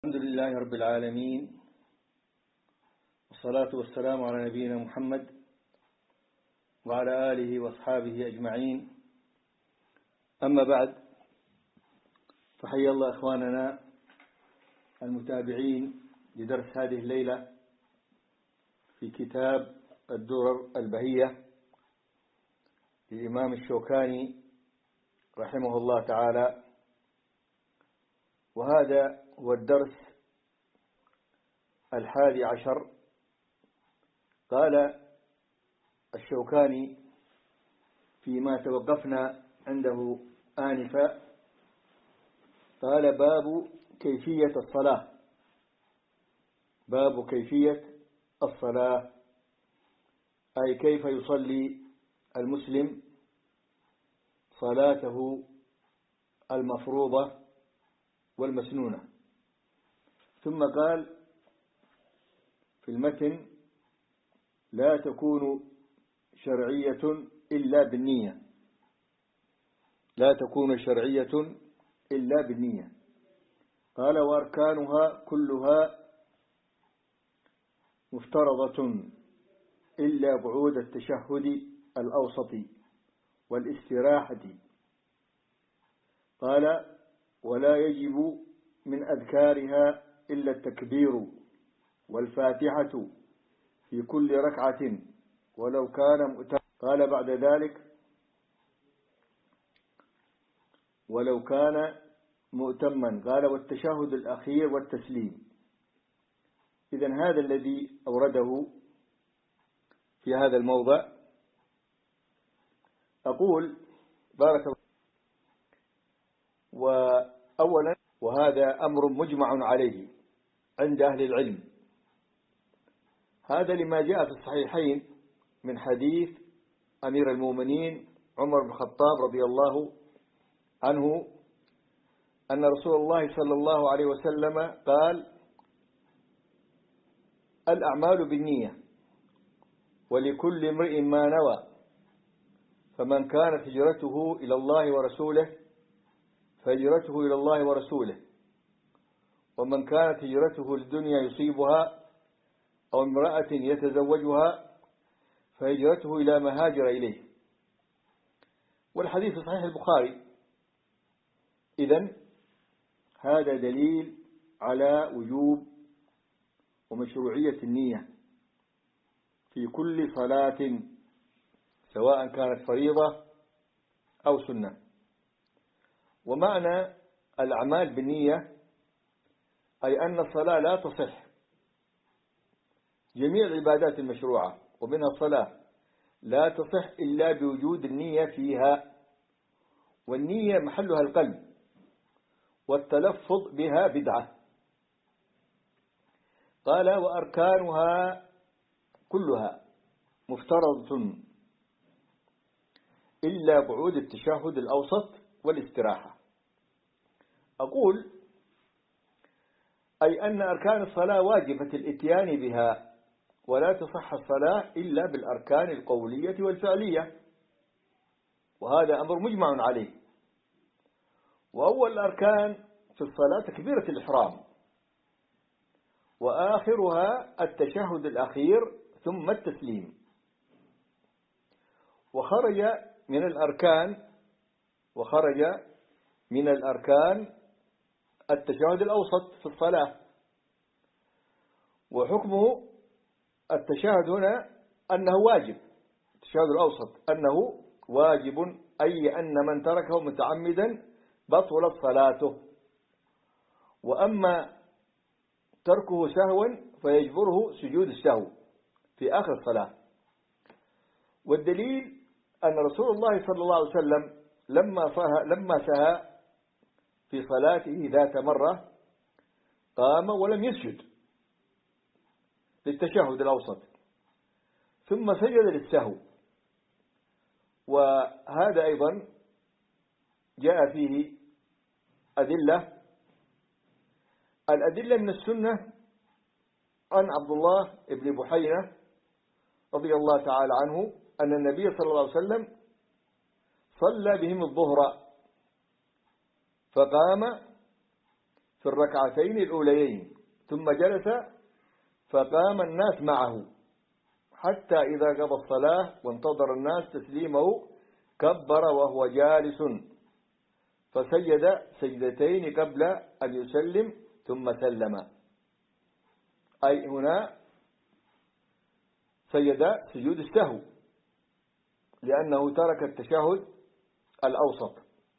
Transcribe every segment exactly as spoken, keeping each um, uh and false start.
الحمد لله رب العالمين، والصلاة والسلام على نبينا محمد وعلى آله وأصحابه أجمعين. أما بعد، فحيا الله إخواننا المتابعين لدرس هذه الليلة في كتاب الدرر البهية للإمام الشوكاني رحمه الله تعالى. وهذا هو الدرس الحادي عشر. قال الشوكاني فيما توقفنا عنده آنفا، قال: باب كيفية الصلاة. باب كيفية الصلاة، أي كيف يصلي المسلم صلاته المفروضة والمسنونة. ثم قال في المتن: لا تكون شرعية إلا بالنية. لا تكون شرعية إلا بالنية. قال: وأركانها كلها مفترضة إلا بعود التشهد الأوسط والاستراحة. قال: ولا يجب من أذكارها إلا التكبير والفاتحة في كل ركعة ولو كان مؤتما. قال بعد ذلك: ولو كان مؤتما. قال: والتشهد الأخير والتسليم. إذن هذا الذي أورده في هذا الموضع. أقول بارك الله. وأولا، وهذا أمر مجمع عليه عند أهل العلم، هذا لما جاء في الصحيحين من حديث أمير المؤمنين عمر بن الخطاب رضي الله عنه أن رسول الله صلى الله عليه وسلم قال: الأعمال بالنية ولكل امرئ ما نوى، فمن كانت هجرته إلى الله ورسوله فهجرته إلى الله ورسوله، ومن كانت هجرته للدنيا يصيبها أو امرأة يتزوجها فهجرته إلى ما هاجر إليه. والحديث صحيح البخاري. إذن هذا دليل على وجوب ومشروعية النية في كل صلاة، سواء كانت فريضة أو سنة. ومعنى الأعمال بالنية أي أن الصلاة لا تصح، جميع العبادات المشروعة ومنها الصلاة لا تصح إلا بوجود النية فيها، والنية محلها القلب، والتلفظ بها بدعة. قال: وأركانها كلها مفترضة إلا بعود التشهد الأوسط والاستراحة. أقول أي أن أركان الصلاة واجبة الإتيان بها، ولا تصح الصلاة إلا بالأركان القولية والفعلية، وهذا أمر مجمع عليه. وأول الأركان في الصلاة تكبيرة الإحرام، وآخرها التشهد الأخير ثم التسليم. وخرج من الأركان وخرج من الأركان التشهد الأوسط في الصلاة. وحكمه التشهد هنا أنه واجب، التشهد الأوسط أنه واجب، أي أن من تركه متعمدا بطلت صلاته. وأما تركه سهوا فيجبره سجود السهو في آخر الصلاة. والدليل أن رسول الله صلى الله عليه وسلم لما سهى لما سهى في صلاته ذات مرة قام ولم يسجد للتشهد الأوسط، ثم سجد للسهو. وهذا أيضا جاء فيه أدلة. الأدلة من السنة عن عبد الله بن بحينة رضي الله تعالى عنه أن النبي صلى الله عليه وسلم صلى بهم الظهر، فقام في الركعتين الأوليين ثم جلس فقام الناس معه حتى إذا قضى الصلاة وانتظر الناس تسليمه كبر وهو جالس فسجد سجدتين قبل أن يسلم ثم سلم. أي هنا سجد سجود السهو لأنه ترك التشهد الأوسط.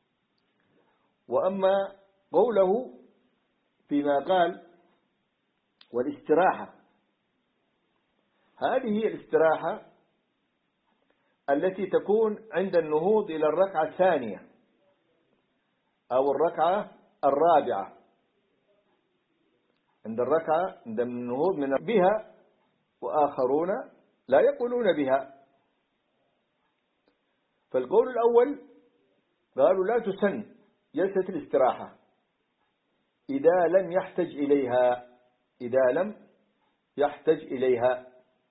وأما قوله فيما قال والاستراحة، هذه هي الاستراحة التي تكون عند النهوض إلى الركعة الثانية أو الركعة الرابعة، عند الركعة عند النهوض من بها، وآخرون لا يقولون بها. فالقول الأول قالوا لا تسن جلسة الاستراحة إذا لم يحتج إليها، إذا لم يحتج إليها،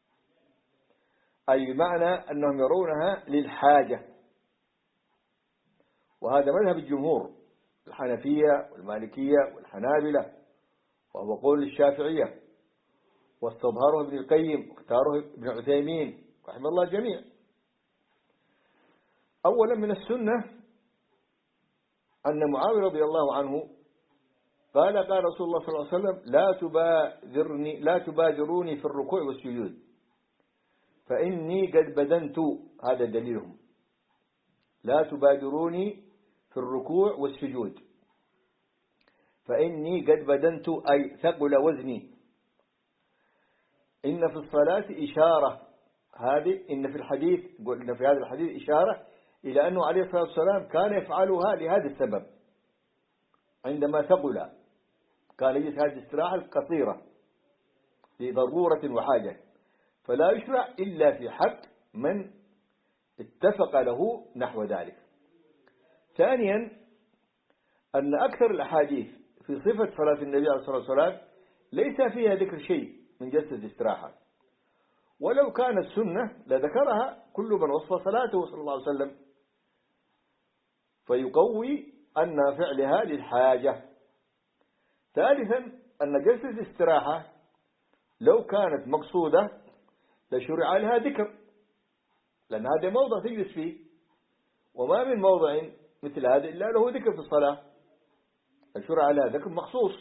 أي معنى أنهم يرونها للحاجة. وهذا مذهب الجمهور الحنفية والمالكية والحنابلة، وهو قول الشافعية، واستظهره ابن القيم واختاره ابن عثيمين رحمه الله الجميع. أولا من السنة أن معاوية رضي الله عنه قال قال رسول الله صلى الله عليه وسلم لا تبادرني لا تبادروني في الركوع والسجود فإني قد بدنت. هذا دليلهم، لا تبادروني في الركوع والسجود فإني قد بدنت، أي ثقل وزني. إن في الصلاة إشارة، هذه إن في الحديث إن في هذا الحديث إشارة إلى أنه عليه الصلاة والسلام كان يفعلها لهذا السبب. عندما ثقل كان يجلس هذه الاستراحة القصيرة لضرورة وحاجة، فلا يشرع إلا في حق من اتفق له نحو ذلك. ثانيا أن أكثر الأحاديث في صفة صلاة النبي عليه الصلاة والسلام ليس فيها ذكر شيء من جلسة الاستراحة، ولو كانت سنة لذكرها كل من وصف صلاته صلى الله عليه وسلم، فيقوي أن فعلها للحاجة. ثالثا أن جلسة الاستراحة لو كانت مقصودة لشرع لها ذكر، لأن هذا موضع تجلس فيه، وما من موضع مثل هذا إلا له ذكر في الصلاة، فشرع لها ذكر مخصوص.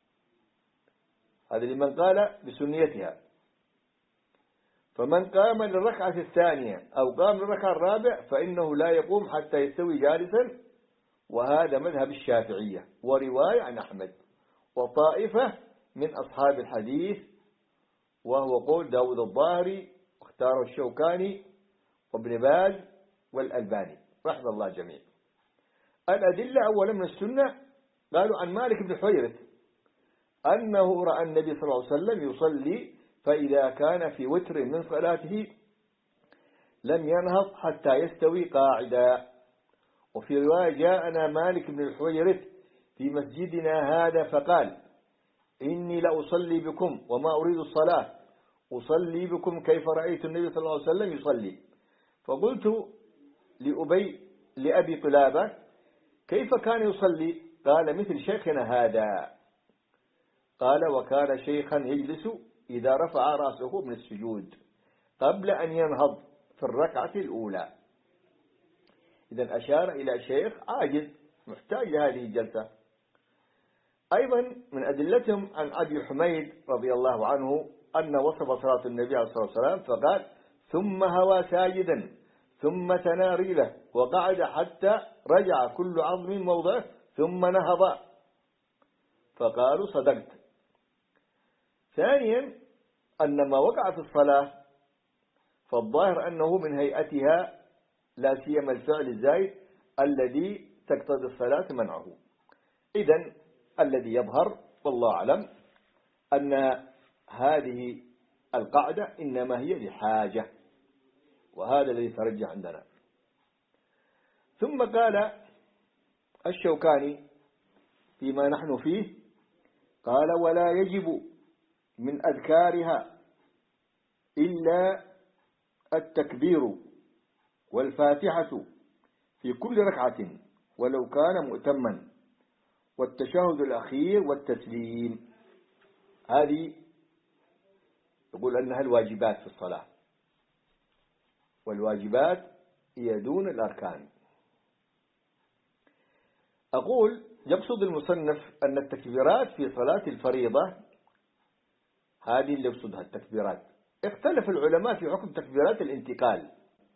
هذا لمن قال بسنيتها. فمن قام للركعة الثانية أو قام للركعة الرابع فإنه لا يقوم حتى يستوي جالسا، وهذا مذهب الشافعية ورواية عن أحمد وطائفة من أصحاب الحديث، وهو قول داود الظاهري واختاره الشوكاني وابن باز والألباني رحمه الله جميع. الأدلة أولا من السنة قالوا عن مالك بن حويرث أنه رأى النبي صلى الله عليه وسلم يصلي فإذا كان في وتر من صلاته لم ينهض حتى يستوي قاعدا. وفي رواية جاءنا مالك بن الحويرث في مسجدنا هذا فقال إني لأصلي بكم وما أريد الصلاة، أصلي بكم كيف رأيت النبي صلى الله عليه وسلم يصلي. فقلت لأبي لأبي قلابة كيف كان يصلي؟ قال مثل شيخنا هذا. قال وكان شيخا يجلس إذا رفع رأسه من السجود قبل أن ينهض في الركعة الأولى. إذن أشار إلى شيخ عاجز محتاج لهذه الجلسة. أيضا من أدلتهم عن أبي حميد رضي الله عنه أن وصف صلاة النبي عليه الصلاة والسلام فقال ثم هوى ساجدا ثم تنا رجله وقعد حتى رجع كل عظم موضعه ثم نهض، فقالوا صدقت. ثانيا أن ما وقع في الصلاة فالظاهر أنه من هيئتها لا سيما الفعل الزائد الذي تقتضي الصلاة منعه. إذن الذي يظهر والله أعلم أن هذه القاعدة إنما هي لحاجة، وهذا الذي ترجح عندنا. ثم قال الشوكاني فيما نحن فيه قال ولا يجب من أذكارها إلا التكبير والفاتحة في كل ركعة ولو كان مؤتما، والتشهد الأخير والتسليم. هذه يقول أنها الواجبات في الصلاة، والواجبات هي دون الأركان. أقول يقصد المصنف أن التكبيرات في صلاة الفريضة، هذه اللي يقصدها التكبيرات. اختلف العلماء في حكم تكبيرات الانتقال،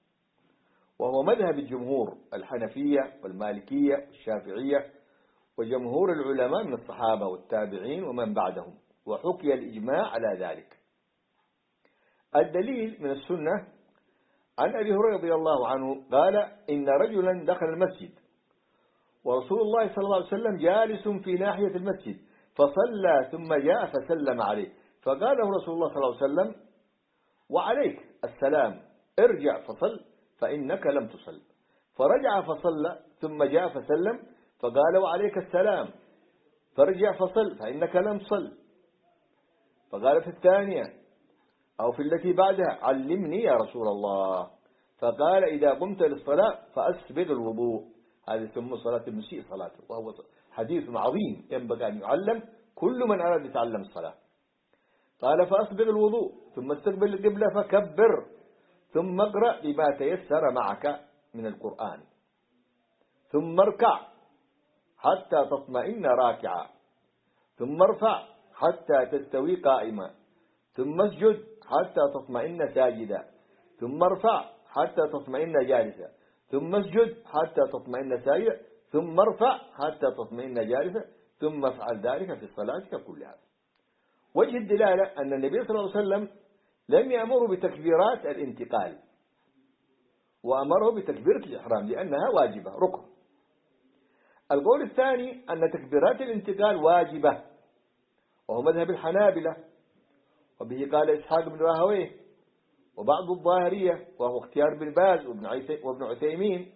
وهو مذهب الجمهور الحنفية والمالكية والشافعية وجمهور العلماء من الصحابة والتابعين ومن بعدهم، وحكي الإجماع على ذلك. الدليل من السنة عن أبي هريرة رضي الله عنه قال: إن رجلا دخل المسجد ورسول الله صلى الله عليه وسلم جالس في ناحية المسجد، فصلى ثم جاء فسلم عليه، فقال له رسول الله صلى الله عليه وسلم: وعليك السلام، ارجع فصل فإنك لم تصل. فرجع فصلى ثم جاء فسلم، فقال: وعليك السلام، فارجع فصل فإنك لم تصل. فقال في الثانية أو في التي بعدها: علمني يا رسول الله. فقال: إذا قمت للصلاة فأسبغ الوضوء. هذه ثم صلاة المسيء صلاته، وهو حديث عظيم ينبغي أن يعلم كل من أراد يتعلم الصلاة. قال: فأسبغ الوضوء ثم استقبل القبلة فكبر، ثم اقرأ بما تيسر معك من القرآن، ثم اركع حتى تطمئن راكعا، ثم ارفع حتى تستوي قائما، ثم اسجد حتى تطمئن ساجدا، ثم ارفع حتى تطمئن جالسا، ثم اسجد حتى تطمئن ساجدا، ثم ارفع حتى تطمئن جالسا، ثم افعل ذلك في صلاتك كلها. وجه الدلالة أن النبي صلى الله عليه وسلم لم يأمره بتكبيرات الانتقال، وأمره بتكبيرة الإحرام لأنها واجبة ركن. القول الثاني أن تكبيرات الانتقال واجبة، وهو مذهب الحنابلة، وبه قال إسحاق بن راهويه وبعض الظاهرية، وهو اختيار بن باز وابن عثيمين،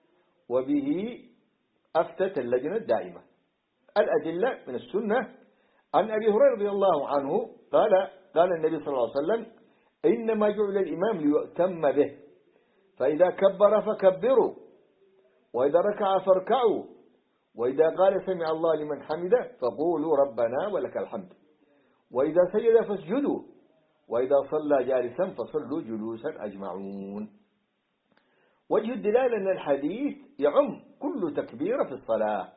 وبه أفتت اللجنة الدائمة. الأدلة من السنة عن أبي هريرة رضي الله عنه قال: قال النبي صلى الله عليه وسلم: إنما جعل الإمام ليؤتم به، فإذا كبر فكبروا، وإذا ركع فاركعوا، وإذا قال سمع الله لمن حمده فقولوا ربنا ولك الحمد، وإذا سجد فاسجدوا، وإذا صلى جالسا فصلوا جلوسا أجمعون. وجه الدلالة أن الحديث يعم كل تكبيرة في الصلاة.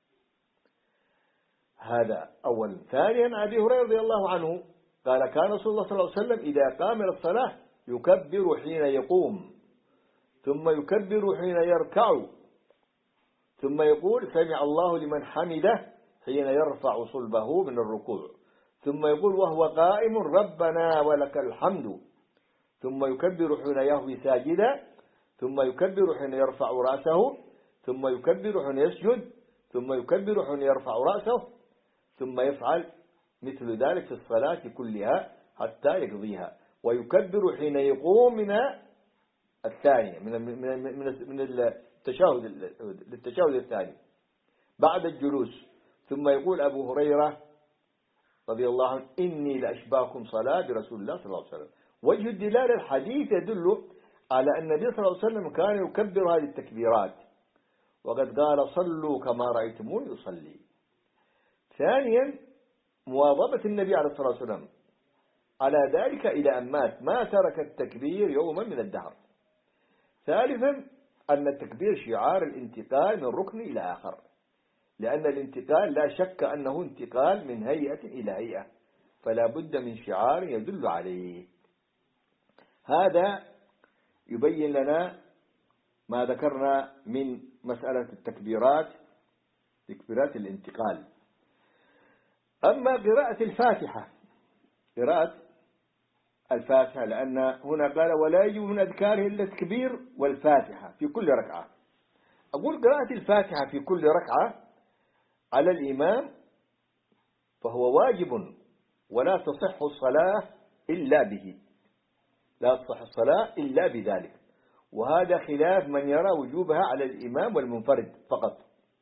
هذا أولا. ثانيا عن أبي هريرة رضي الله عنه قال: كان رسول الله صلى الله عليه وسلم إذا قام للصلاة يكبر حين يقوم، ثم يكبر حين يركع، ثم يقول سمع الله لمن حمده حين يرفع صلبه من الركوع، ثم يقول وهو قائم ربنا ولك الحمد، ثم يكبر حين يهوي ساجدا، ثم يكبر حين يرفع رأسه، ثم يكبر حين يسجد، ثم يكبر حين يرفع رأسه، ثم يفعل مثل ذلك في الصلاة كلها حتى يقضيها. ويكبر حين يقوم من الثانية من من من من التشهد للتشهد الثاني بعد الجلوس. ثم يقول أبو هريرة رضي الله عنه: إني لأشباكم صلاة برسول الله صلى الله عليه وسلم. وجه الدلالة الحديث يدل على أن النبي صلى الله عليه وسلم كان يكبر هذه التكبيرات، وقد قال: صلوا كما رأيتموني أصلي. ثانيا مواظبة النبي عليه الصلاة والسلام على ذلك إلى أن مات، ما ترك التكبير يوما من الدهر. ثالثا أن التكبير شعار الانتقال من ركن إلى آخر، لأن الانتقال لا شك أنه انتقال من هيئة إلى هيئة، فلا بد من شعار يدل عليه. هذا يبين لنا ما ذكرنا من مسألة التكبيرات، تكبيرات الانتقال. أما قراءة الفاتحة، قراءة الفاتحة، لأن هنا قال: ولا يجب من أذكاره إلا التكبير والفاتحة في كل ركعة. أقول قراءة الفاتحة في كل ركعة على الإمام فهو واجب، ولا تصح الصلاة إلا به، لا تصح الصلاة إلا بذلك. وهذا خلاف من يرى وجوبها على الإمام والمنفرد فقط.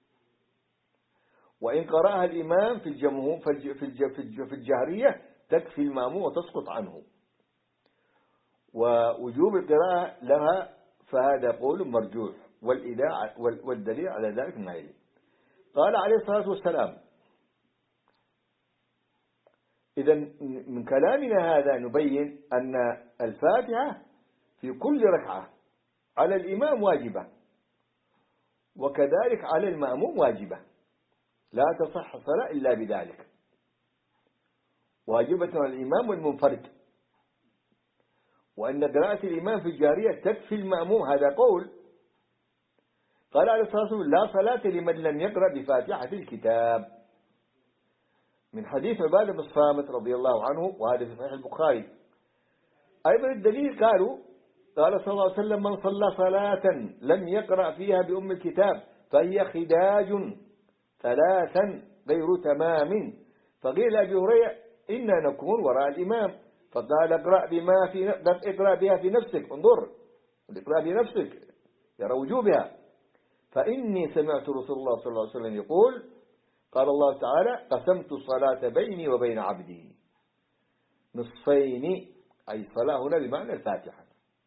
وإن قرأها الإمام في الجمهور في الجهرية تكفي المأموم وتسقط عنه. ووجوب القراءة لها فهذا قول مرجوح، والدليل على ذلك النهي. قال عليه الصلاة والسلام: إذا من كلامنا هذا نبين أن الفاتحة في كل ركعة على الإمام واجبة، وكذلك على المأموم واجبة، لا تصح الصلاة إلا بذلك، واجبة على الإمام والمنفرد. وأن قراءة الإمام في الجارية تكفي المأموم، هذا قول. قال عليه الصلاة والسلام: لا صلاة لمن لم يقرأ بفاتحة الكتاب، من حديث عبادة بن الصامت رضي الله عنه، وهذا في صحيح البخاري. أيضا الدليل قالوا: قال صلى الله عليه وسلم: من صلى صلاة لم يقرأ فيها بأم الكتاب فهي خداج ثلاثا غير تمام. فقيل أبي هريرة: إنا نكون وراء الإمام، فقال: اقرأ بما في اقرأ بها في نفسك، انظر، اقرأ بنفسك يرى وجوبها، فإني سمعت رسول الله صلى الله عليه وسلم يقول: قال الله تعالى: قسمت الصلاة بيني وبين عبدي نصفين، أي صلاة هنا بمعنى الفاتحة،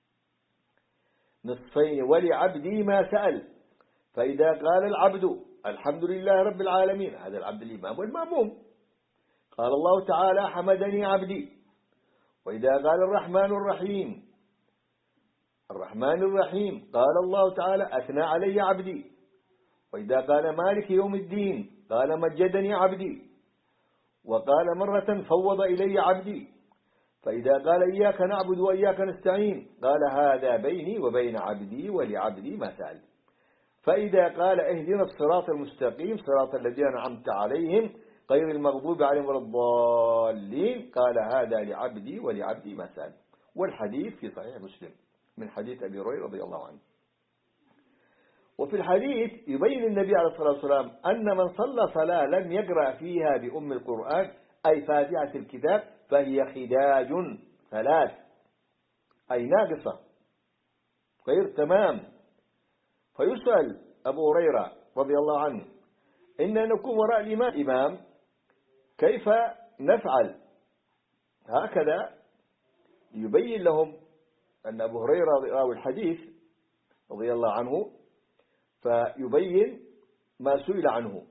نصفين ولعبدي ما سأل. فإذا قال العبد الحمد لله رب العالمين، هذا العبد الإمام والمأموم، قال الله تعالى: حمدني عبدي. وإذا قال الرحمن الرحيم الرحمن الرحيم، قال الله تعالى: أثنى علي عبدي. وإذا قال مالك يوم الدين، قال: مجدني عبدي. وقال مرة: فوض إلي عبدي. فإذا قال: إياك نعبد وإياك نستعين، قال: هذا بيني وبين عبدي ولعبدي ما سأل. فإذا قال: اهدنا الصراط المستقيم صراط الذين أنعمت عليهم غير المغضوب عليهم ولا الضالين، قال: هذا لعبدي ولعبدي ما سأل. والحديث في صحيح مسلم من حديث أبي هريرة رضي الله عنه. وفي الحديث يبين النبي عليه الصلاة والسلام أن من صلى صلاة لم يقرأ فيها بأم القرآن أي فاتحة الكتاب فهي خداج ثلاث، أي ناقصة غير تمام. فيسأل أبو هريرة رضي الله عنه: إن نكون وراء الإمام إمام كيف نفعل؟ هكذا يبين لهم أن أبو هريرة راوي الحديث رضي الله عنه، فيبين ما سئل عنه.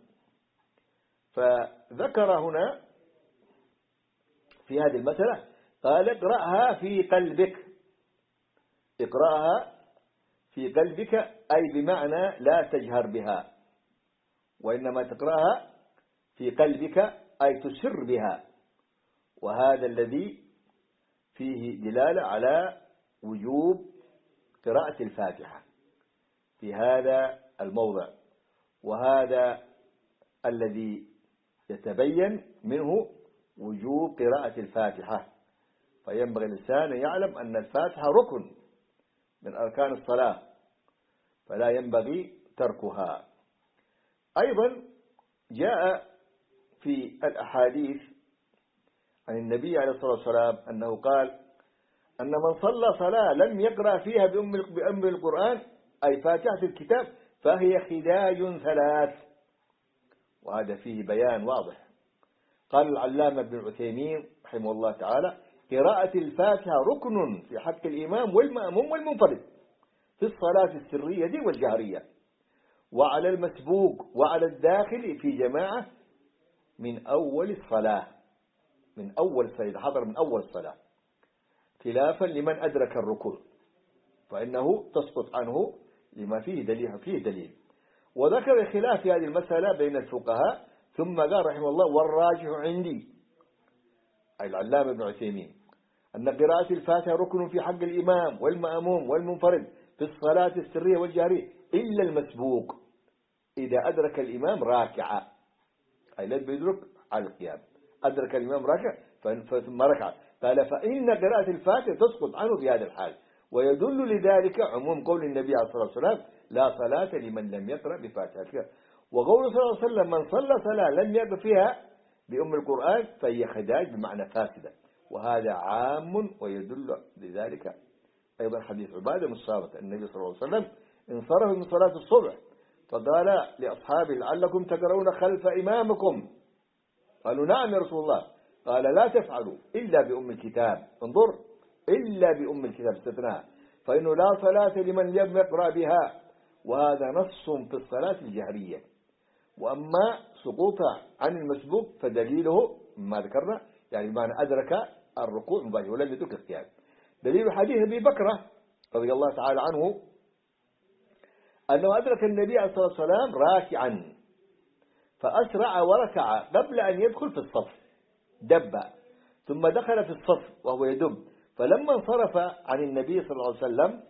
فذكر هنا في هذه المسألة، قال: اقرأها في قلبك، اقرأها في قلبك، أي بمعنى لا تجهر بها، وإنما تقرأها في قلبك أي تسر بها. وهذا الذي فيه دلالة على وجوب قراءة الفاتحة في هذا الموضع، وهذا الذي يتبين منه وجوب قراءة الفاتحة. فينبغي الإنسان يعلم أن الفاتحة ركن من أركان الصلاة، فلا ينبغي تركها. أيضا جاء في الأحاديث عن النبي عليه الصلاة والسلام أنه قال: أن من صلى صلاة لم يقرأ فيها بأم القرآن أي فاتحة الكتاب فهي خداج ثلاث. وهذا فيه بيان واضح. قال العلامة ابن عثيمين رحمه الله تعالى: قراءة الفاتحة ركن في حق الإمام والمأموم والمنفرد في الصلاة السرية والجهرية، وعلى المسبوق وعلى الداخل في جماعة من أول الصلاة، من أول الصلاة، حضر من أول الصلاة، خلافا لمن أدرك الركوع فإنه تسقط عنه لما فيه دليل فيه دليل. وذكر الخلاف في هذه المسألة بين الفقهاء، ثم قال رحمه الله: والراجح عندي، أي العلامة ابن عثيمين، أن قراءة الفاتحة ركن في حق الإمام والمأموم والمنفرد في الصلاة السرية والجهرية إلا المسبوق إذا أدرك الإمام راكعا، أي لا يدرك على القيام، أدرك الإمام راكع ثم ركع، قال: فإن قراءة الفاتحة تسقط عنه في هذا الحال. ويدل لذلك عموم قول النبي عليه الصلاة والسلام: لا صلاة لمن لم يقرأ بفاتحة الكتاب. وقول صلى الله عليه وسلم: من صلى صلاة لم يقرأ فيها بأم القرآن فهي خداج بمعنى فاسدة. وهذا عام، ويدل لذلك أيضا حديث عبادة بن الصامت النبي صلى الله عليه وسلم انصرف من صلاة الصبح فقال لأصحابه: لعلكم تقرؤون خلف إمامكم. قالوا: نعم يا رسول الله. قال: لا تفعلوا إلا بأم الكتاب، انظر، إلا بأم الكتاب استثناء، فإنه لا صلاة لمن لم يقرأ بها. وهذا نص في الصلاة الجهرية. وأما سقوطه عن المسبوق فدليله ما ذكرنا، يعني بمعنى أدرك الركوع مباشرة ولم يدرك القيام. دليل حديث أبي بكرة رضي الله تعالى عنه أنه أدرك النبي عليه الصلاة والسلام راكعا فأسرع وركع قبل أن يدخل في الصف، دب ثم دخل في الصف وهو يدب، فلما انصرف عن النبي صلى الله عليه وسلم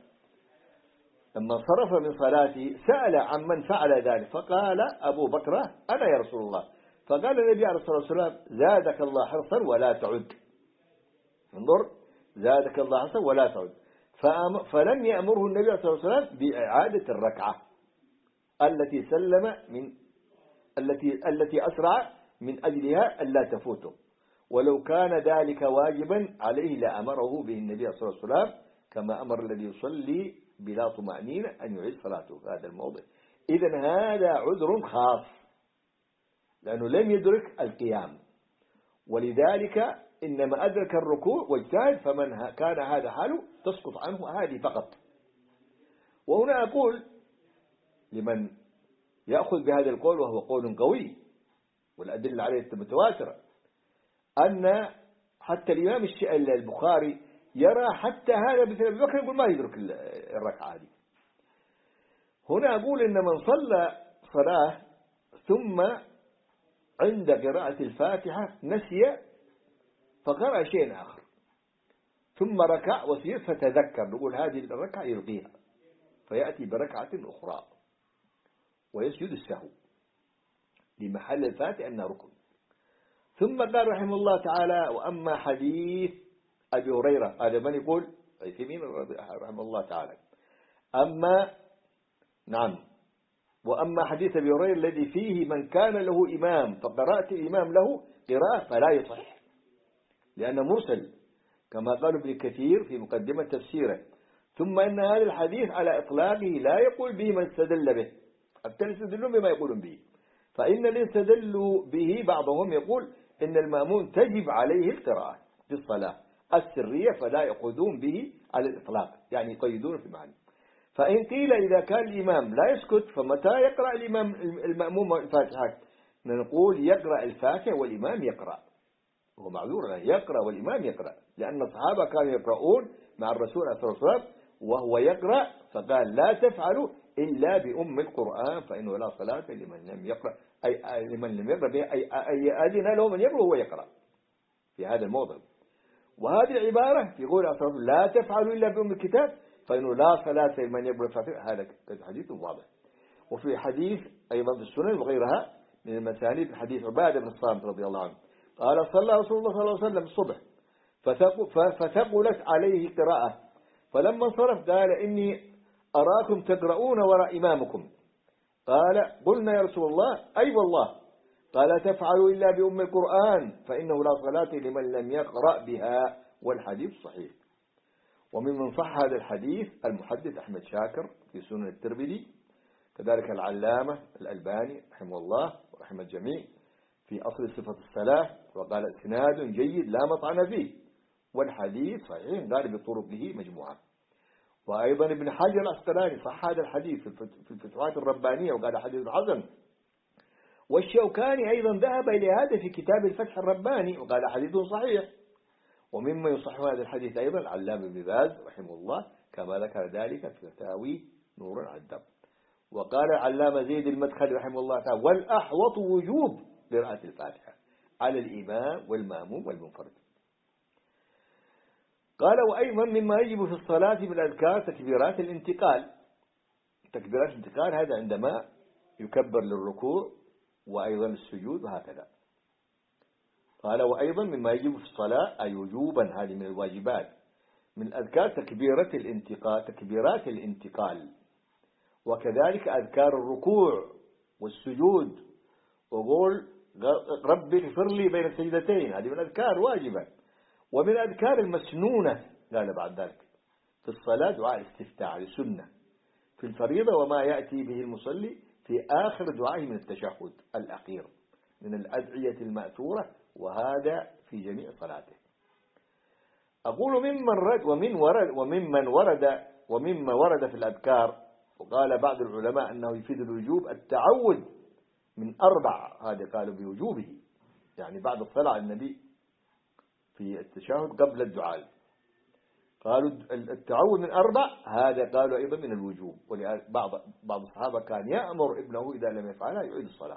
لما انصرف من صلاته سأل عن من فعل ذلك، فقال أبو بكر أنا يا رسول الله. فقال النبي عليه الصلاة والسلام زادك الله حرصا ولا تعد، انظر، زادك الله حرصا ولا تعد. فلم يأمره النبي عليه الصلاة والسلام بإعادة الركعة التي سلم من التي التي أسرع من أجلها ألا تفوته، ولو كان ذلك واجبا عليه لأمره به النبي عليه الصلاة والسلام كما أمر الذي يصلي بلا طمأنينة أن يعيد صلاته في هذا الموضع. إذن هذا عذر خاص لأنه لم يدرك القيام، ولذلك إنما أدرك الركوع واجتهد، فمن كان هذا حاله تسقط عنه هذه فقط. وهنا أقول لمن يأخذ بهذا القول وهو قول قوي والأدلة عليه متواترة أن حتى الإمام البخاري يرى حتى هذا مثل أبي بكر يقول ما يدرك الركعة هذه. هنا أقول إن من صلى صلاة ثم عند قراءة الفاتحة نسي فقرأ شيء آخر ثم ركع وسجد فتذكر، نقول هذه الركعة يلغيها فيأتي بركعة أخرى ويسجد السهو لمحل الفاتحة أنها ركن. ثم قال رحمه الله تعالى وأما حديث أبي هريرة، هذا من يقول عثيمين رحمه الله تعالى، أما نعم وأما حديث أبي هريرة الذي فيه من كان له إمام فقرأت الإمام له قراءة فلا يصح لأنه مرسل كما قال ابن كثير في مقدمة تفسيره. ثم إن هذا الحديث على إطلاقه لا يقول به من استدل به، حتى يستدلون بما يقولون به، فإن الذين استدلوا به بعضهم يقول إن المأمون تجب عليه القراءة في الصلاة السرية فلا يأخذون به على الإطلاق، يعني يقيدون في معنى. فإن قيل إذا كان الإمام لا يسكت فمتى يقرأ الإمام المأموم الفاتحة؟ نقول يقرأ الفاتحة والإمام يقرأ، هو معذور يقرأ والإمام يقرأ، لأن الصحابة كانوا يقرؤون مع الرسول عليه الصلاة والسلام وهو يقرأ، فقال لا تفعلوا إلا بأم القرآن فإنه لا صلاة لمن لم يقرأ، أي لمن لم يقرأ به أي أذن له من يقرأ هو يقرأ في هذا الموضع. وهذه العبارة في قول عليه الصلاة والسلام لا تفعلوا إلا بأم الكتاب فإنه لا صلاة لمن يقرأ الفاتحة، هذا حديث واضح. وفي حديث أيضا في السنن وغيرها من المسانيد حديث عبادة بن الصامت رضي الله عنه قال صلى رسول الله صلى الله عليه وسلم الصبح فثقلت عليه قراءة فلما انصرف قال إني أراكم تقرؤون وراء إمامكم، قال قلنا يا رسول الله أي والله، قال تفعلوا إلا بأم القرآن فإنه لا صلاة لمن لم يقرأ بها، والحديث صحيح. وممن صح هذا الحديث المحدث أحمد شاكر في سنن الترمذي، كذلك العلامة الألباني رحمه الله ورحمه الجميع في أصل صفة الصلاة وقال اسناد جيد لا مطعن فيه، والحديث صحيح قال بطرقه مجموعة. وأيضا ابن حجر العسقلاني صح هذا الحديث في الفتوحات الربانية وقال حديث حسن، والشوكاني أيضا ذهب إلى هذا في كتاب الفتح الرباني وقال حديث صحيح. ومما يصح هذا الحديث أيضا العلامة ابن باز رحمه الله كما ذكر ذلك في فتاوي نور على الدرب. وقال العلامة زيد المدخلي رحمه الله تعالى والأحوط وجوب قراءة الفاتحة على الإمام والمأموم والمنفرد. قال وأيضا مما يجب في الصلاة من الأذكار تكبيرات الانتقال، تكبيرات الانتقال هذا عندما يكبر للركوع وأيضا السجود وهكذا. قال وأيضا مما يجب في الصلاة أي وجوبا هذه من الواجبات من الأذكار تكبيرة الانتقال تكبيرات الانتقال، وكذلك أذكار الركوع والسجود، وقول ربي اغفر لي بين السجدتين، هذه من الأذكار واجبة. ومن الأذكار المسنونة قال بعد ذلك في الصلاة دعاء الاستفتاح للسنة في الفريضة وما يأتي به المصلي في آخر دعائه من التشهد الأخير من الأدعية المأثورة، وهذا في جميع صلاته. أقول ممن رد ومن ورد وممن ورد ومما ورد في الأذكار، وقال بعض العلماء أنه يفيد الوجوب التعود من أربع، هذا قالوا بوجوبه، يعني بعد الصلاة على النبي في التشهد قبل الدعاء. قالوا التعوذ من أربع، هذا قالوا أيضا من الوجوب، وبعض بعض الصحابة كان يأمر ابنه إذا لم يفعلها يعيد الصلاة،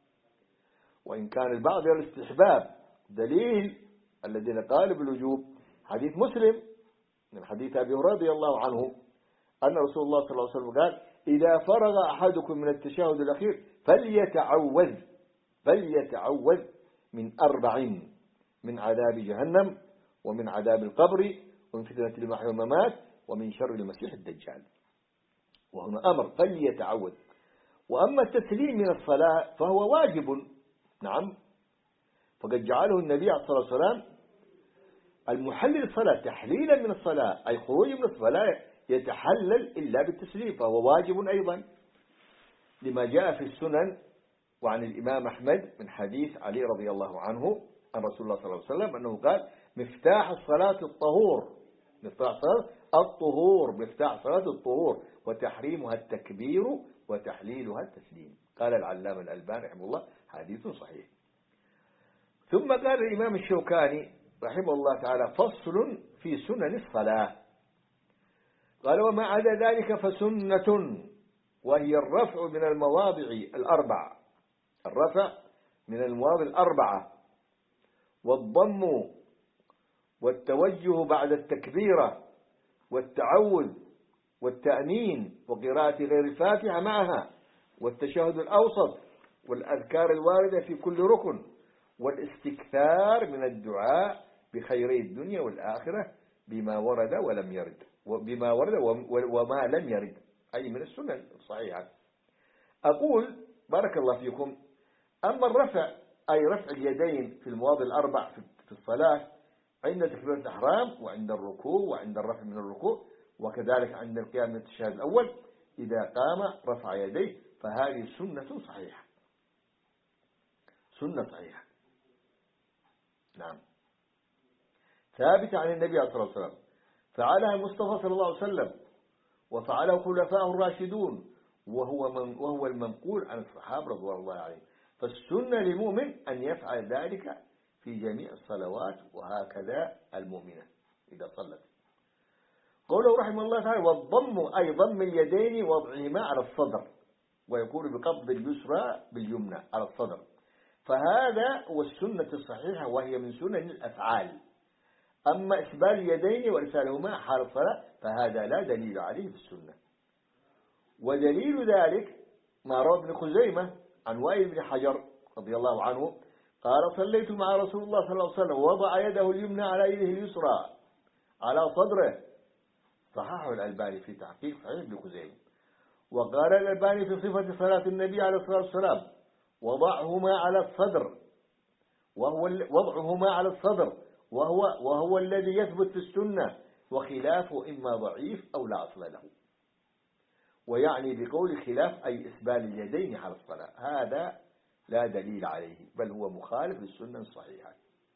وإن كان البعض يرى الاستحباب. دليل الذين قالوا بالوجوب حديث مسلم من حديث أبي هريرة رضي الله عنه أن رسول الله صلى الله عليه وسلم قال: إذا فرغ أحدكم من التشهد الأخير فليتعوذ فليتعوذ من أربع: من عذاب جهنم، ومن عذاب القبر، ومن فتنة المحيا والممات، ومن شر المسيح الدجال. وهنا أمر فليتعوذ. وأما التسليم من الصلاة فهو واجب، نعم، فقد جعله النبي عليه الصلاة والسلام المحلل الصلاة تحليلا من الصلاة، أي خروج من الصلاة لا يتحلل إلا بالتسليم، فهو واجب أيضا، لما جاء في السنن وعن الإمام أحمد من حديث علي رضي الله عنه عن رسول الله صلى الله عليه وسلم أنه قال: مفتاح الصلاة الطهور، مفتاح الصلاة الطهور، مفتاح الصلاة الطهور، وتحريمها التكبير، وتحليلها التسليم. قال العلامة الألباني رحمه الله: حديث صحيح. ثم قال الإمام الشوكاني رحمه الله تعالى: فصل في سنن الصلاة. قال: وما عدا ذلك فسنة، وهي الرفع من المواضع الأربع، الرفع من المواضع الأربعة، والضم، والتوجه بعد التكبيرة، والتعوذ، والتأمين، وقراءة غير الفاتحة معها، والتشهد الأوسط، والأذكار الواردة في كل ركن، والاستكثار من الدعاء بخيري الدنيا والآخرة بما ورد ولم يرد، وبما ورد وما لم يرد، أي من السنن الصحيحة. أقول بارك الله فيكم: أما الرفع، أي رفع اليدين في المواضع الأربع في الصلاة عند تكبيرة الإحرام، وعند الركوع، وعند الرفع من الركوع، وكذلك عند القيام من التشهد الأول، إذا قام رفع يديه، فهذه سنة صحيحة، سنة صحيحة، نعم، ثابتة عن النبي عليه الصلاة والسلام، فعلها المصطفى صلى الله عليه وسلم، وفعله خلفاء الراشدون، وهو من وهو المنقول عن الصحابة رضوان الله عليهم. فالسنة للمؤمن أن يفعل ذلك في جميع الصلوات، وهكذا المؤمنة إذا صلت. قوله رحمه الله تعالى: والضم، أي ضم اليدين ووضعهما على الصدر، ويكون بقبض اليسرى باليمنى على الصدر، فهذا هو السنة الصحيحة، وهي من سنن الأفعال. أما إسبال اليدين وإرسالهما حال الصلاة فهذا لا دليل عليه في السنة. ودليل ذلك ما روى ابن خزيمة عن وائل بن حجر رضي الله عنه قال: صليت مع رسول الله صلى الله عليه وسلم ووضع يده اليمنى على يده اليسرى على صدره. صححه الألباني في تحقيق صحيح ابن خزيمة. وقال الألباني في صفة صلاة النبي عليه الصلاة والسلام: وضعهما على الصدر، وهو وضعهما على الصدر وهو وهو الذي يثبت في السنة، وخلافه إما ضعيف أو لا أصل له. ويعني بقول خلاف أي إسبال اليدين على الصلاة، هذا لا دليل عليه، بل هو مخالف للسنة الصحيحة.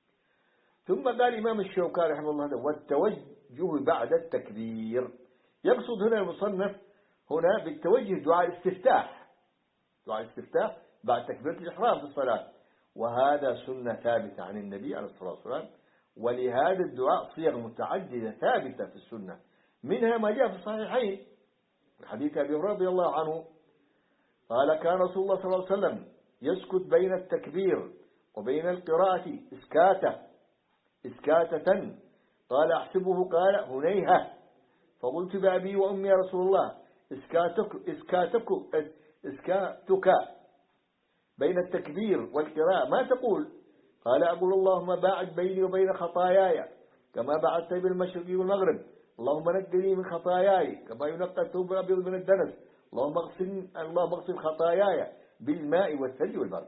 ثم قال الإمام الشوكاني رحمه الله: والتوجه بعد التكبير. يقصد هنا المصنف هنا بالتوجه دعاء الاستفتاح، دعاء الاستفتاح بعد تكبيرة الإحرام في الصلاة، وهذا سنة ثابتة عن النبي عليه الصلاة والسلام. ولهذا الدعاء صيغ متعددة ثابتة في السنة، منها ما جاء في الصحيحين من حديث أبي هريرة رضي الله عنه قال: كان رسول الله صلى الله عليه وسلم يسكت بين التكبير وبين القراءة إسكاتة إسكاتة، قال: أحسبه قال هنيهة، فقلت بأبي وأمي يا رسول الله إسكاتك إسكاتك إسكاتك بين التكبير والقراءة ما تقول؟ قال: أقول اللهم باعد بيني وبين خطاياي كما بعدت بين المشرق والمغرب، اللهم نقني من خطاياي كما ينقى الثوب الأبيض من الدنس، اللهم اغسل اللهم اغسل خطاياي بالماء والثلج والبرد.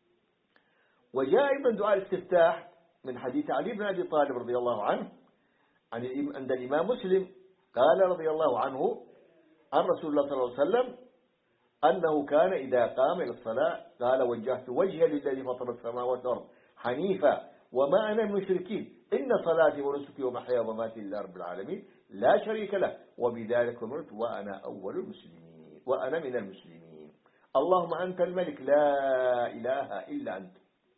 وجاء أيضا دعاء الاستفتاح من حديث علي بن أبي طالب رضي الله عنه عن عند الإمام مسلم قال رضي الله عنه عن رسول الله صلى الله عليه وسلم أنه كان إذا قام إلى الصلاة قال: وجهت وجهي للذي فطر السماوات والأرض حنيفا وما أنا من المشركين، إن صلاتي ونسكي ومحياي ومماتي لله رب العالمين لا شريك له وبذلك أمرت وأنا أول المسلمين وأنا من المسلمين. اللهم أنت الملك لا إله إلا أنت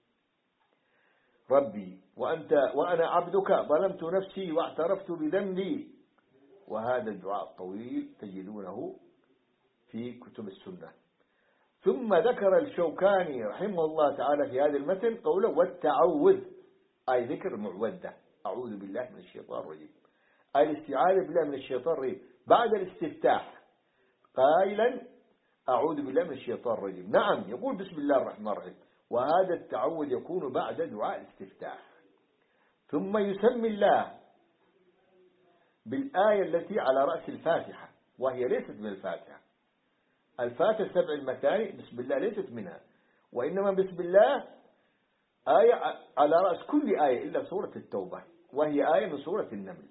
ربي وأنت وأنا عبدك ظلمت نفسي واعترفت بذنبي. وهذا الدعاء الطويل تجدونه في كتب السنة. ثم ذكر الشوكاني رحمه الله تعالى في هذا المتن قوله والتعوذ، أي ذكر المعوذة، أعوذ بالله من الشيطان الرجيم، الاستعاذة بالله من الشيطان الرجيم بعد الاستفتاح قائلا أعوذ بالله من الشيطان الرجيم. نعم يقول بسم الله الرحمن الرحيم، وهذا التعوذ يكون بعد دعاء الاستفتاح. ثم يسمي الله بالآية التي على رأس الفاتحة، وهي ليست من الفاتحة. الفاتحة سبع المثاني بسم الله ليست منها، وإنما بسم الله آية على رأس كل آية إلا سورة التوبة، وهي آية من سورة النمل.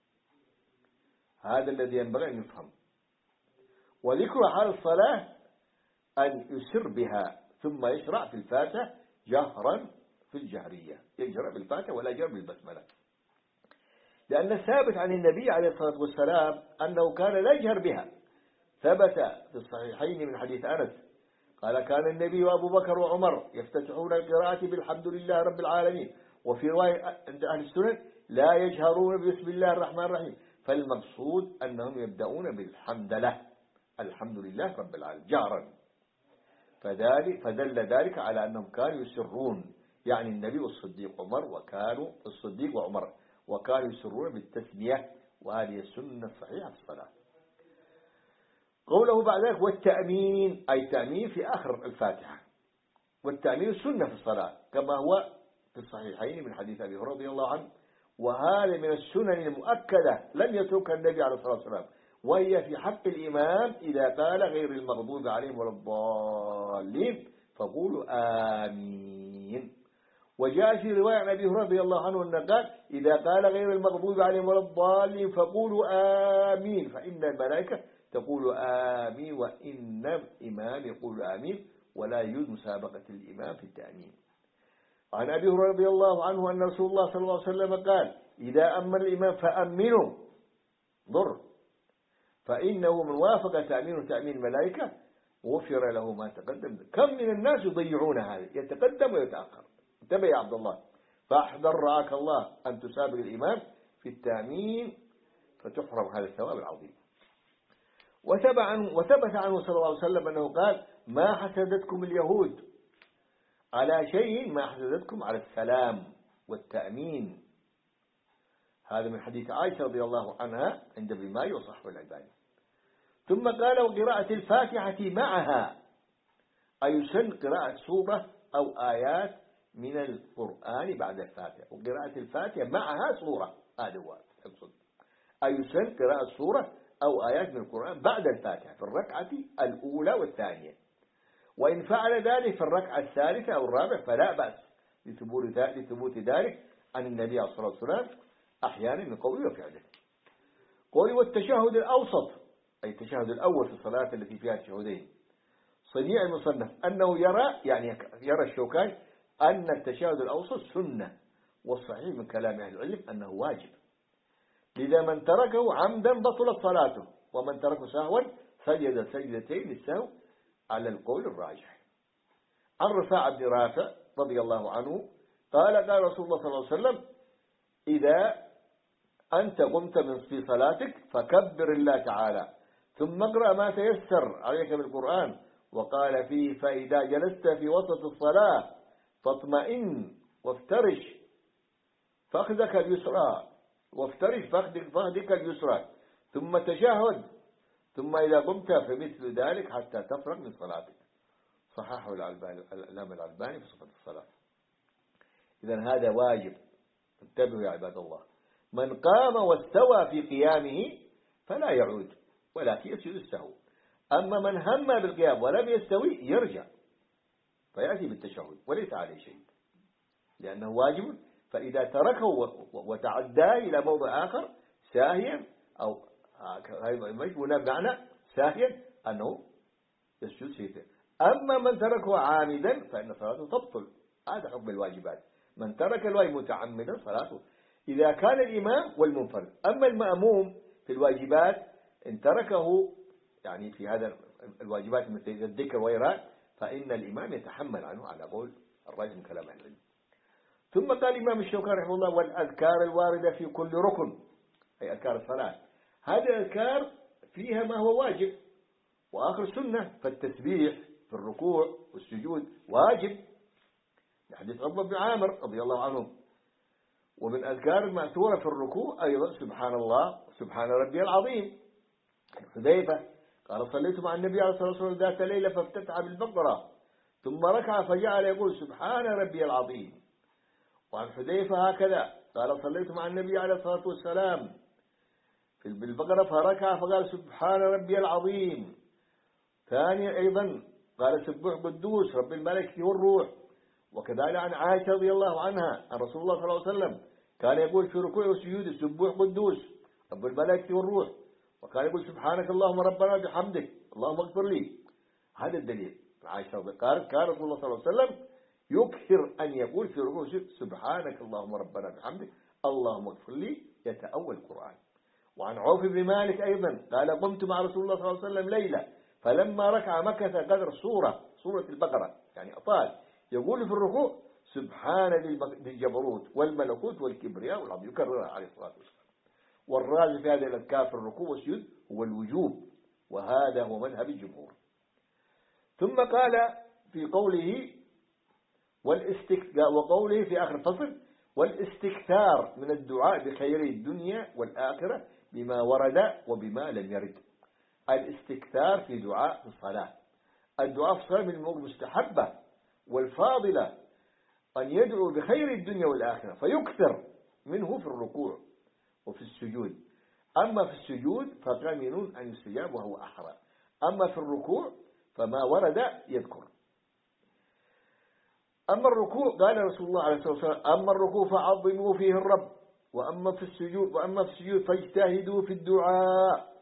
هذا الذي ينبغي أن يفهم. وذكر حال الصلاة أن يسر بها ثم يشرع في الفاتحة جهرا في الجهرية، يجرى بالفاتحة ولا يجرى بالبسملة، لأن ثابت عن النبي عليه الصلاة والسلام أنه كان لا يجهر بها. ثبت في الصحيحين من حديث أنس قال كان النبي وأبو بكر وعمر يفتتحون القراءة بالحمد لله رب العالمين، وفي رواية عند أهل السنن لا يجهرون بسم الله الرحمن الرحيم. فالمقصود أنهم يبدأون بالحمد لله، الحمد لله رب العالمين جهرا. فذلك فدل ذلك على أنهم كانوا يسرون، يعني النبي والصديق عمر وكانوا الصديق وعمر وكانوا يسرون بالتسمية، وهذه السنة الصحيحة في الصلاة. قوله بعد ذلك والتأمين، أي تأمين في آخر الفاتحة، والتأمين سنة في الصلاة كما هو في الصحيحين من حديث أبي هريرة رضي الله عنه، وهذا من السنن المؤكدة لم يتركها النبي عليه الصلاة والسلام، وهي في حق الإمام إذا قال غير المغضوب عليهم ولا الضالين فقولوا آمين. وجاء في رواية عن أبي هريرة رضي الله عنه أنه قال إذا قال غير المغضوب عليهم ولا الضالين فقولوا آمين، فإن الملائكة تقول آمين وإن الإمام يقول آمين، ولا يجوز مسابقة الإمام في التأمين. عن أبي هريرة رضي الله عنه أن رسول الله صلى الله عليه وسلم قال إذا أمن الإمام فأمنوا ضر، فإنه من وافق تأمين تأمين الملائكة غفر له ما تقدم. كم من الناس يضيعون هذا، يتقدم ويتأخر. انتبه يا عبد الله، فاحذر رعاك الله أن تسابق الإمام في التأمين فتحرم هذا الثواب العظيم. وثبت عنه, وثبت عنه صلى الله عليه وسلم أنه قال ما حسدتكم اليهود على شيء ما حسدتكم على السلام والتأمين. هذا من حديث عائشة رضي الله عنها عند ابن ماجه وصحبه الألباني. ثم قال وقراءة الفاتحة معها، أي يسن قراءة سورة أو آيات من القرآن بعد الفاتحة، وقراءة الفاتحة معها سورة، هذا هو يقصد، أي يسن قراءة سورة أو آيات من القرآن بعد الفاتحة في الركعة الأولى والثانية، وإن فعل ذلك في الركعة الثالثة أو الرابعة فلا بأس لثبوت ذلك عن النبي عليه الصلاة والسلام أحيانا من قوله وفعله. قوله والتشهد الأوسط، أي التشهد الأول في الصلاة التي فيها تشهدين. صنيع المصنف أنه يرى، يعني يرى الشوكاني أن التشهد الأوسط سنة، والصحيح من كلام أهل العلم أنه واجب، لذا من تركه عمدا بطلت صلاته، ومن تركه سهوا سجد سجدتين للسهو على القول الراجح. عن رفاعة بن رافع رضي الله عنه قال قال رسول الله صلى الله عليه وسلم إذا أنت قمت من في صلاتك فكبر الله تعالى ثم اقرأ ما تيسر عليك بالقرآن، وقال فيه فإذا جلست في وسط الصلاة فاطمئن وافترش فخذك اليسرى وافترش فخذك, فخذك اليسرى ثم تشهد، ثم إذا قمت فمثل ذلك حتى تفرغ من صلاتك. صححه الإمام الألباني في صفة الصلاة. إذن هذا واجب، انتبهوا يا عباد الله. من قام واستوى في قيامه فلا يعود ولكن يسجد السهو، أما من هم بالقيام ولم يستوي يرجع فيأتي بالتشهد وليس عليه شيء لأنه واجب. فإذا تركه وتعدى إلى موضع آخر ساهيا أو هنا معنى ساهيا أنه يسجد سيته. أما من تركه عامدا فإن صلاته تبطل، هذا حكم الواجبات. من ترك الواجب متعمدا صلاته إذا كان الإمام والمنفرد. أما المأموم في الواجبات إن تركه يعني في هذا الواجبات مثل الذكر وغيرها فإن الإمام يتحمل عنه على قول الراجح من كلام أهل العلم. ثم قال الإمام الشوكاني رحمه الله: والأذكار الواردة في كل ركن، أي أذكار الصلاة، هذه الأذكار فيها ما هو واجب وآخر سنة، فالتسبيح في الركوع والسجود واجب لحديث عقبة بن عامر رضي الله عنه. ومن أذكار المأثورة في الركوع أيضا سبحان الله سبحان ربي العظيم. حذيفة قال: صليت مع النبي عليه الصلاة والسلام ذات ليلة فافتتح بالبقرة ثم ركع فجعل يقول سبحان ربي العظيم. وعن حذيفة هكذا قال: صليت مع النبي عليه الصلاة والسلام في بالبقرة فركع فقال سبحان ربي العظيم. ثانيا أيضا قال: سبح قدوس رب الملائكة والروح. وكذلك عن عائشة رضي الله عنها عن رسول الله صلى الله عليه وسلم كان يقول في ركوعه وسجوده: سبح قدوس رب الملائكة والروح. وكان يقول: سبحانك اللهم ربنا بحمدك اللهم اغفر لي. هذا الدليل. عائشة قالت: كان رسول الله صلى الله عليه وسلم يكثر أن يقول في ركوعه سبحانك اللهم ربنا بحمدك اللهم اغفر لي، يتأول القرآن. وعن عوف بن مالك أيضا قال: قمت مع رسول الله صلى الله عليه وسلم ليلة فلما ركع مكث قدر سورة سورة البقرة، يعني أطال، يقول في الركوع سبحان ذي الجبروت والملكوت والكبرياء والعظيم، يكررها عليه الصلاة والسلام. والراجح في هذه الأذكار في الركوع والسجود هو الوجوب، وهذا هو مذهب الجمهور. ثم قال في قوله والاستكثار، وقوله في آخر الفصل: والاستكثار من الدعاء بخير الدنيا والآخرة بما ورد وبما لم يرد. الاستكثار في دعاء الصلاة، الدعاء في الصلاة من الأمور المستحبة والفاضلة أن يدعو بخير الدنيا والآخرة، فيكثر منه في الركوع وفي السجود. أما في السجود فقامن أن يستجاب وهو أحرى، أما في الركوع فما ورد يذكر. أما الركوع قال رسول الله عليه الصلاة والسلام: أما الركوع فعظموا فيه الرب، وأما في السجود وأما في السجود فاجتهدوا في الدعاء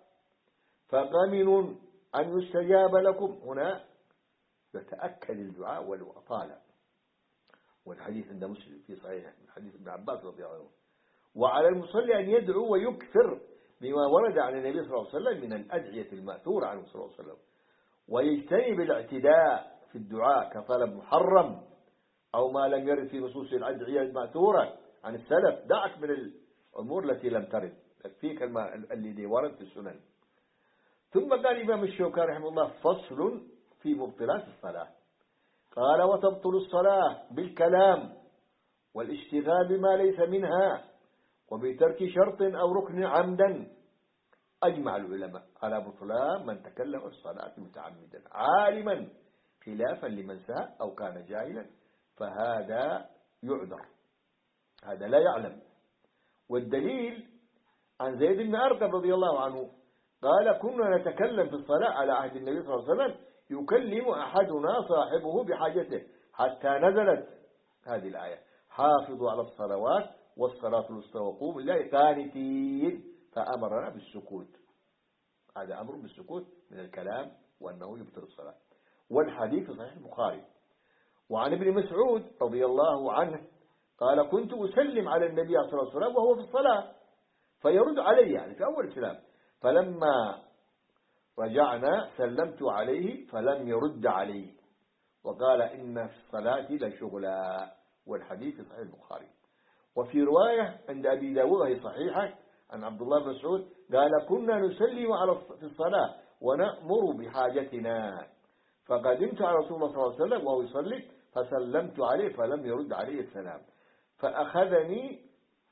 فقامن أن يستجاب لكم. هنا يتأكد الدعاء ولو أطال، والحديث عند مسلم في صحيح من حديث ابن عباس رضي الله عنه. وعلى المصلي أن يدعو ويكثر بما ورد عن النبي صلى الله عليه وسلم من الأدعية المأثورة عنه صلى الله عليه وسلم، ويجتنب الاعتداء في الدعاء كطلب محرم أو ما لم يرد في نصوص الأدعية المأثورة عن السلف. دعك من الأمور التي لم ترد، فيك الذي ورد في السنن. ثم قال الإمام الشوكاني رحمه الله: فصل في مبطلات الصلاة. قال: وتبطل الصلاة بالكلام والاشتغال بما ليس منها وبترك شرط أو ركن عمدا. أجمع العلماء على بطلان من تكلم في الصلاة متعمدا عالما، خلافا لمن سهى أو كان جاهلا، فهذا يعذر، هذا لا يعلم. والدليل عن زيد بن أرقم رضي الله عنه قال: كنا نتكلم في الصلاة على عهد النبي صلى الله عليه وسلم يكلم أحدنا صاحبه بحاجته حتى نزلت هذه الآية: حافظوا على الصلوات والصلاة الوسطى وقوموا لله قانتين، فأمرنا بالسكوت. هذا أمر بالسكوت من الكلام وأنه يبطل الصلاة. والحديث في صحيح البخاري. وعن ابن مسعود رضي الله عنه قال: كنت أسلم على النبي صلى الله عليه وسلم وهو في الصلاة فيرد علي، يعني في أول السلام، فلما رجعنا سلمت عليه فلم يرد علي وقال: إن في الصلاة لشغلا. والحديث في صحيح البخاري. وفي رواية عند أبي داود وهي صحيحة عن عبد الله بن مسعود قال: كنا نسلم على في الصلاة ونأمر بحاجتنا، فقدمت على رسول الله صلى الله عليه وسلم وهو يصلي فسلمت عليه فلم يرد عليه السلام، فأخذني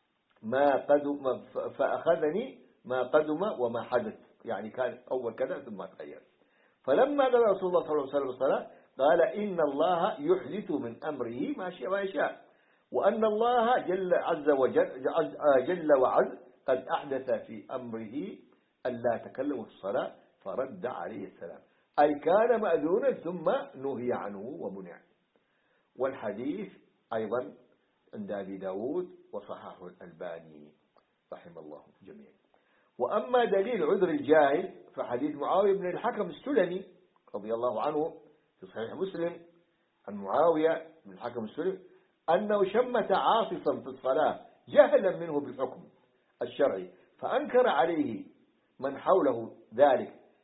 ما قدم فأخذني ما قدم وما حدث، يعني كان أول كذا ثم تغير. فلما قال رسول الله صلى الله عليه وسلم الصلاة قال: إن الله يحدث من أمره ما شاء ما يشاء، وأن الله جل عز وجل جل وعز قد أحدث في أمره ألا تكلموا في الصلاة فرد عليه السلام، أي كان مأذونا ثم نهي عنه ومنع. والحديث أيضا عند أبي داود وصححه الألباني رحمه الله جميعا. وأما دليل عذر الجاهل فحديث معاوية بن الحكم السلمي رضي الله عنه في صحيح مسلم عن معاوية بن الحكم السلمي أنه شمت عاطسا في الصلاة جهلا منه بالحكم الشرعي، فأنكر عليه من حوله ذلك،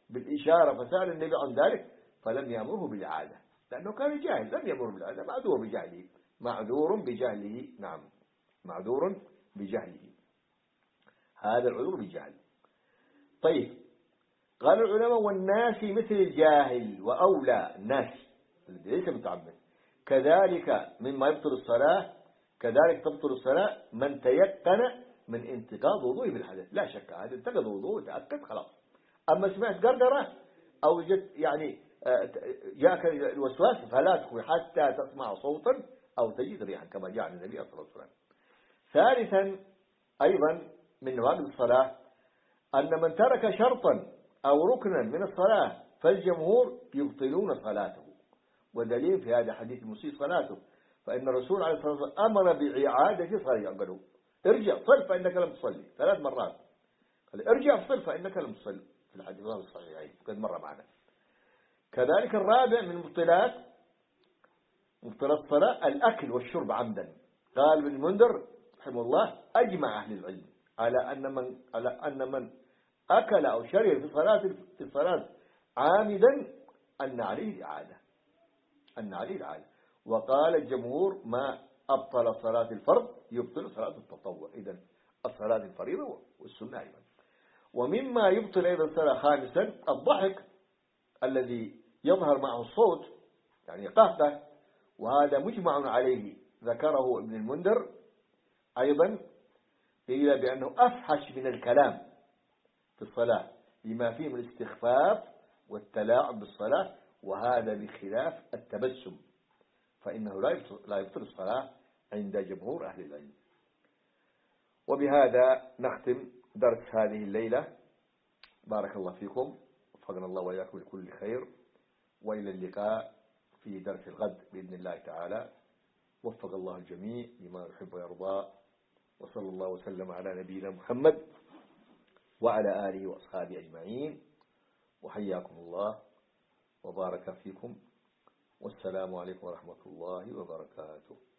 بالإشارة فسأل النبي عن ذلك فلم يأمره بالإعادة، لأنه كان جاهل، لم يأمره بالإعادة، معذور بجهله، معذور بجهله. نعم، معذور بجهله، هذا العذر بجهل. طيب، قال العلماء والناس مثل الجاهل وأولى الناس الذي ليس متعمد، كذلك مما يبطل الصلاة، كذلك تبطل الصلاة من تيقن من انتقاض وضوءه بالحدث. لا شك هذا انتقض وضوءه، تأكد خلاص. أما سمعت قرقرة أو جت يعني جاءك الوسواس فلا تخوي حتى تسمع صوتا أو تجد ريحا كما جاء عن النبي صلى الله عليه وسلم. ثالثا أيضا من نواقض الصلاة أن من ترك شرطا أو ركنا من الصلاة فالجمهور يبطلون صلاته، ودليل في هذا حديث المسيء صلاته، فإن الرسول عليه الصلاة والسلام أمر بإعادة صلاة. قالوا ارجع صل فإنك لم تصلي ثلاث مرات، قال ارجع صل فإنك لم تصلي في الحديث الصحيحين قد مر معنا. كذلك الرابع من مبطلات مبطلات الصلاة الأكل والشرب عمدا. قال ابن المنذر رحمه الله أجمع أهل العلم على أن من على أن من أكل أو شرب في صلاة في الصلاة عامدا أن عليه الإعادة، أن عليه الإعادة. وقال الجمهور ما أبطل صلاة الفرض يبطل صلاة التطوع، إذن الصلاة الفريضة والسنة أيضا. ومما يبطل أيضا الصلاة خامسا الضحك الذي يظهر معه الصوت، يعني قهقه، وهذا مجمع عليه ذكره ابن المنذر أيضا، قيل بأنه أفحش من الكلام في الصلاة لما فيه من الاستخفاف والتلاعب بالصلاة، وهذا بخلاف التبسم فإنه لا يبطل الصلاة عند جمهور أهل العلم. وبهذا نختم درس هذه الليلة. بارك الله فيكم، وفقنا الله وإياكم لكل خير، وإلى اللقاء في درس الغد بإذن الله تعالى. وفق الله الجميع لما يحب ويرضى، وصلى الله وسلم على نبينا محمد وعلى آله وأصحابه أجمعين، وحياكم الله وبارك فيكم، والسلام عليكم ورحمة الله وبركاته.